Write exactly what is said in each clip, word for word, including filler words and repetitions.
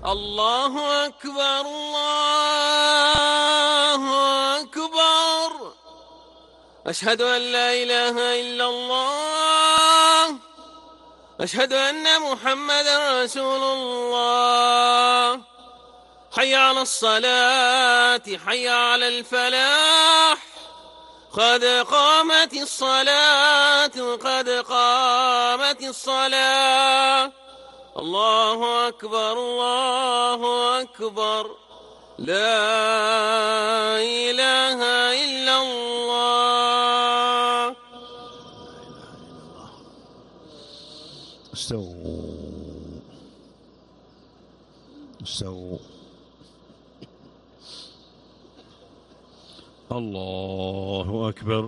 الله أكبر الله أكبر. أشهد أن لا إله إلا الله. أشهد أن محمدا رسول الله. حي على الصلاة حي على الفلاح. قد قامت الصلاة قد قامت الصلاة. الله أكبر الله أكبر. لا إله إلا الله. استووا استووا. الله أكبر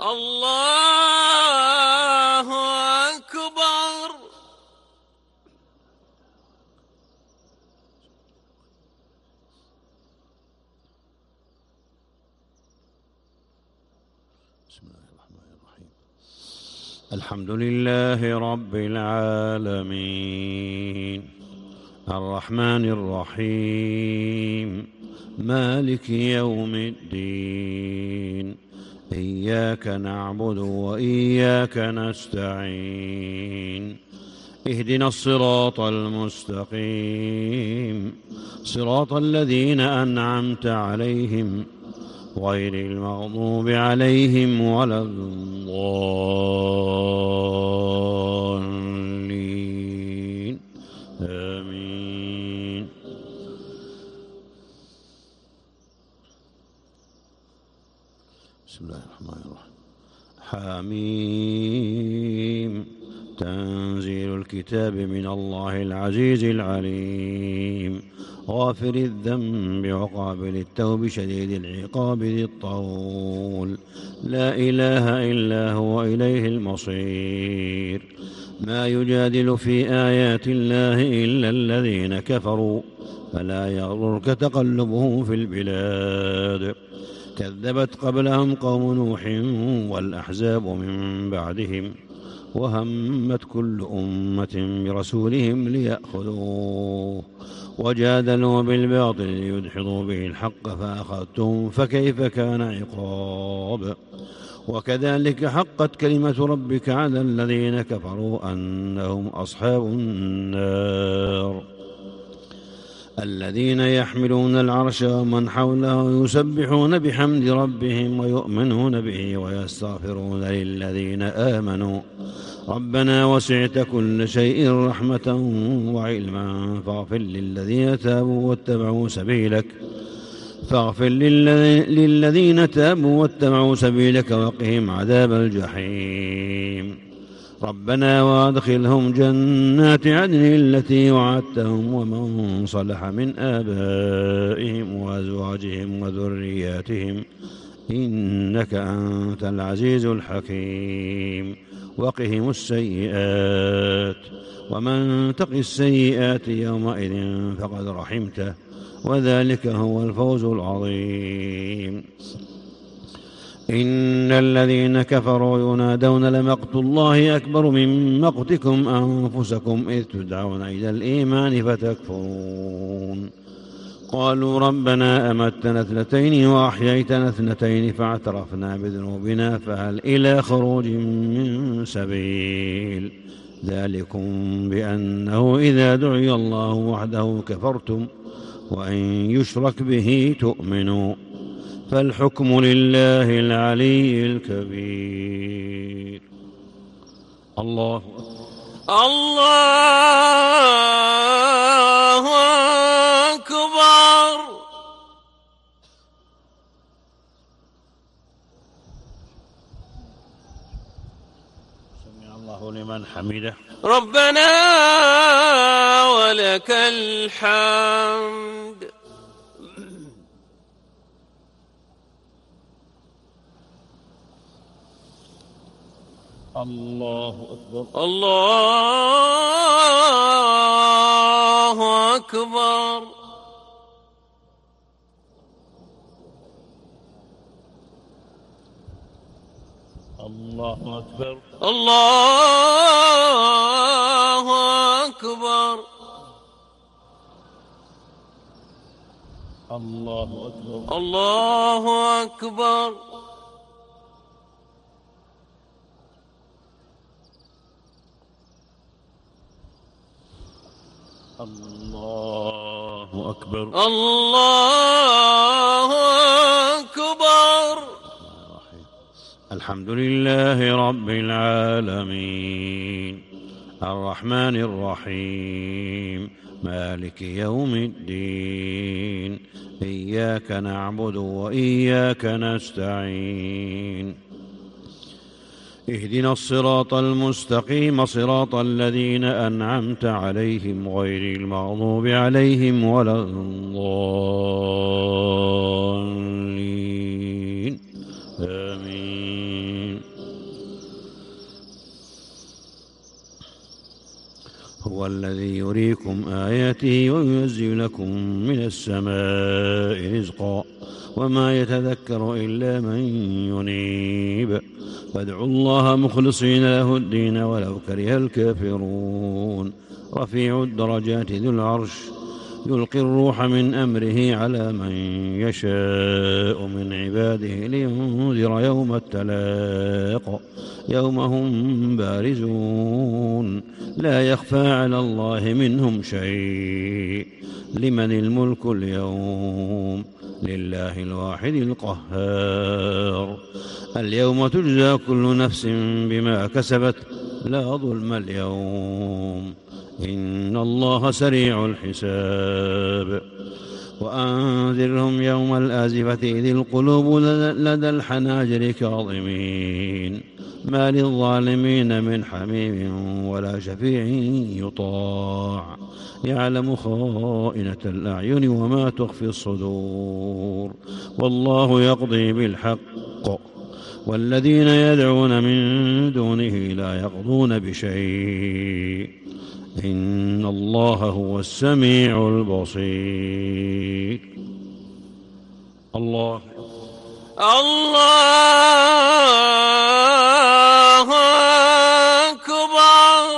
الله أكبر. بسم الله الرحمن الرحيم. الحمد لله رب العالمين الرحمن الرحيم مالك يوم الدين. إياك نعبد وإياك نستعين. اهدنا الصراط المستقيم صراط الذين أنعمت عليهم غير المغضوب عليهم ولا الضالين. آمين. بسم الله الرحمن الرحيم. حميم تنزيل الكتاب من الله العزيز العليم غافر الذنب وقابل التوب شديد العقاب ذي الطول. لا إله إلا هو إليه المصير. ما يجادل في آيات الله إلا الذين كفروا فلا يغررك تقلبهم في البلاد. كذبت قبلهم قوم نوح والأحزاب من بعدهم وهمت كل أمة برسولهم ليأخذوه وجادلوا بالباطل ليدحضوا به الحق فأخذتهم فكيف كان عقاب. وكذلك حقت كلمة ربك على الذين كفروا أنهم أصحاب النار. الذين يحملون العرش ومن حوله يسبحون بحمد ربهم ويؤمنون به ويستغفرون للذين آمنوا ربنا وسعت كل شيء رحمة وعلما فاغفر للذين تابوا واتبعوا سبيلك فاغفر للذين تابوا واتبعوا سبيلك وقهم عذاب الجحيم. ربنا وادخلهم جنات عدن التي وعدتهم ومن صلح من آبائهم وأزواجهم وذرياتهم إنك أنت العزيز الحكيم. وقهم السيئات ومن تق السيئات يومئذ فقد رحمته وذلك هو الفوز العظيم. إن الذين كفروا ينادون لمقت الله أكبر من مقتكم أنفسكم إذ تدعون إلى الإيمان فتكفرون. قالوا ربنا أمتنا اثنتين وأحييتنا اثنتين فاعترفنا بذنوبنا فهل إلى خروج من سبيل. ذلكم بأنه إذا دعي الله وحده كفرتم وإن يشرك به تؤمنوا فالحكم لله العلي الكبير. الله الله أكبر. سمع الله لمن حمده. ربنا ولك الحمد. الله أكبر. الله أكبر. الله أكبر. الله أكبر. الله أكبر. الله أكبر. الله أكبر. الله أكبر. الحمد لله رب العالمين الرحمن الرحيم مالك يوم الدين إياك نعبد وإياك نستعين اهدنا الصراط المستقيم صراط الذين أنعمت عليهم غير المغضوب عليهم ولا الضالين آمين. هو الذي يريكم آياته وينزل لكم من السماء رزقا وما يتذكر إلا من ينيب فادعوا الله مخلصين له الدين ولو كره الكافرون. رفيع الدرجات ذو العرش يلقي الروح من أمره على من يشاء من عباده لينذر يوم التلاق يوم هم بارزون لا يخفى على الله منهم شيء. لمن الملك اليوم لله الواحد القهار. اليوم تجزى كل نفس بما كسبت لا ظلم اليوم إن الله سريع الحساب. وأنذرهم يوم الآزفة إذ القلوب لدى الحناجر كاظمين ما للظالمين من حميم ولا شفيع يطاع يعلم خائنة الأعين وما تخفي الصدور والله يقضي بالحق والذين يدعون من دونه لا يقضون بشيء إن الله هو السميع البصير. الله الله أكبر.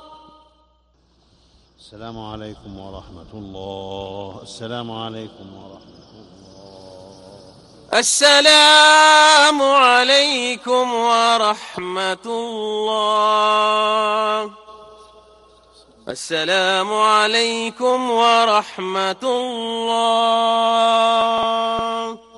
السلام عليكم ورحمة الله. السلام عليكم ورحمة الله. السلام عليكم ورحمة الله. السلام عليكم ورحمة الله.